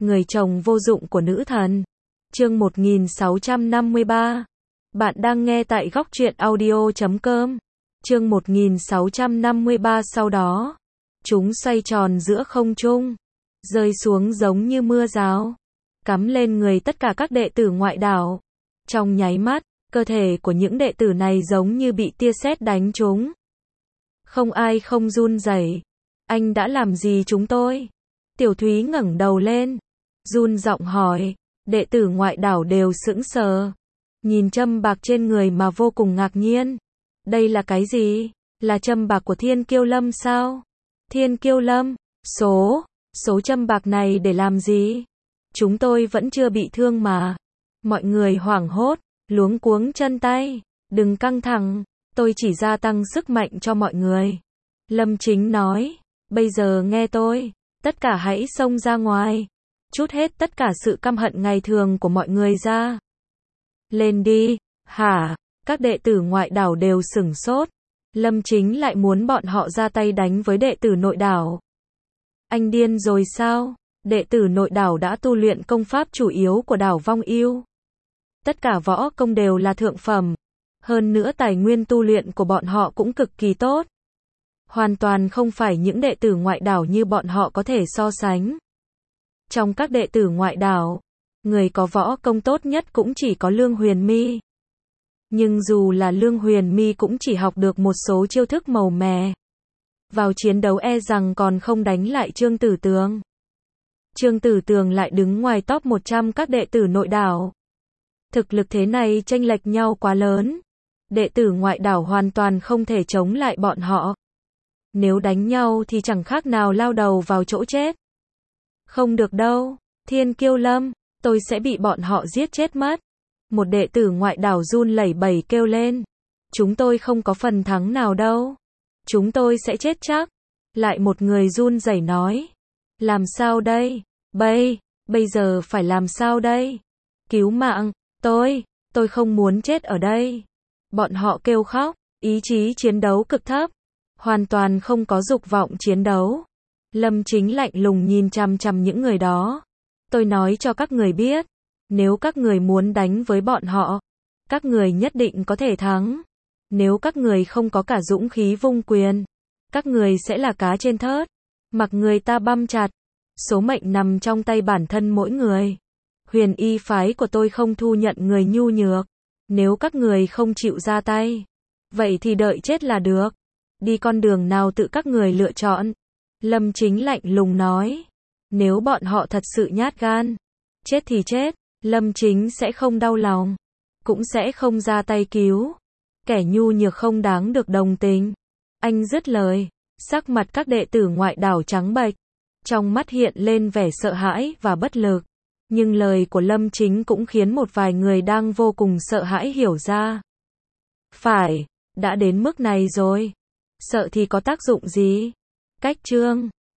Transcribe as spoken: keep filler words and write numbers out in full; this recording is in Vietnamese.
Người chồng vô dụng của nữ thần. Chương một nghìn sáu trăm năm mươi ba. Bạn đang nghe tại góc truyện audio chấm com. Chương một nghìn sáu trăm năm mươi ba. Sau đó, chúng xoay tròn giữa không trung, rơi xuống giống như mưa rào, cắm lên người tất cả các đệ tử ngoại đảo. Trong nháy mắt, cơ thể của những đệ tử này giống như bị tia sét đánh trúng. Không ai không run rẩy. Anh đã làm gì chúng tôi? Tiểu Thúy ngẩng đầu lên, run giọng hỏi. Đệ tử ngoại đảo đều sững sờ, nhìn châm bạc trên người mà vô cùng ngạc nhiên. Đây là cái gì? Là châm bạc của Thiên Kiêu Lâm sao? Thiên Kiêu Lâm? Số, số châm bạc này để làm gì? Chúng tôi vẫn chưa bị thương mà. Mọi người hoảng hốt, luống cuống chân tay. Đừng căng thẳng, tôi chỉ gia tăng sức mạnh cho mọi người. Lâm Chính nói, bây giờ nghe tôi, tất cả hãy xông ra ngoài, trút hết tất cả sự căm hận ngày thường của mọi người ra. Lên đi. Hả? Các đệ tử ngoại đảo đều sửng sốt. Lâm Chính lại muốn bọn họ ra tay đánh với đệ tử nội đảo. Anh điên rồi sao? Đệ tử nội đảo đã tu luyện công pháp chủ yếu của đảo Vong Yêu. Tất cả võ công đều là thượng phẩm. Hơn nữa tài nguyên tu luyện của bọn họ cũng cực kỳ tốt. Hoàn toàn không phải những đệ tử ngoại đảo như bọn họ có thể so sánh. Trong các đệ tử ngoại đảo, người có võ công tốt nhất cũng chỉ có Lương Huyền My. Nhưng dù là Lương Huyền My cũng chỉ học được một số chiêu thức màu mè. Vào chiến đấu e rằng còn không đánh lại Trương Tử Tường. Trương Tử Tường lại đứng ngoài top một trăm các đệ tử nội đảo. Thực lực thế này chênh lệch nhau quá lớn. Đệ tử ngoại đảo hoàn toàn không thể chống lại bọn họ. Nếu đánh nhau thì chẳng khác nào lao đầu vào chỗ chết. Không được đâu, Thiên Kiêu Lâm, tôi sẽ bị bọn họ giết chết mất. Một đệ tử ngoại đảo run lẩy bẩy kêu lên. Chúng tôi không có phần thắng nào đâu. Chúng tôi sẽ chết chắc. Lại một người run rẩy nói. Làm sao đây? Bây, bây giờ phải làm sao đây? Cứu mạng, tôi, tôi không muốn chết ở đây. Bọn họ kêu khóc, ý chí chiến đấu cực thấp. Hoàn toàn không có dục vọng chiến đấu. Lâm Chính lạnh lùng nhìn chằm chằm những người đó. Tôi nói cho các người biết, nếu các người muốn đánh với bọn họ, các người nhất định có thể thắng. Nếu các người không có cả dũng khí vung quyền, các người sẽ là cá trên thớt, mặc người ta băm chặt. Số mệnh nằm trong tay bản thân mỗi người. Huyền y phái của tôi không thu nhận người nhu nhược. Nếu các người không chịu ra tay, vậy thì đợi chết là được. Đi con đường nào tự các người lựa chọn. Lâm Chính lạnh lùng nói. Nếu bọn họ thật sự nhát gan, chết thì chết, Lâm Chính sẽ không đau lòng, cũng sẽ không ra tay cứu. Kẻ nhu nhược không đáng được đồng tình. Anh dứt lời, sắc mặt các đệ tử ngoại đảo trắng bệch, trong mắt hiện lên vẻ sợ hãi và bất lực. Nhưng lời của Lâm Chính cũng khiến một vài người đang vô cùng sợ hãi hiểu ra. Phải, đã đến mức này rồi, sợ thì có tác dụng gì? Cách chương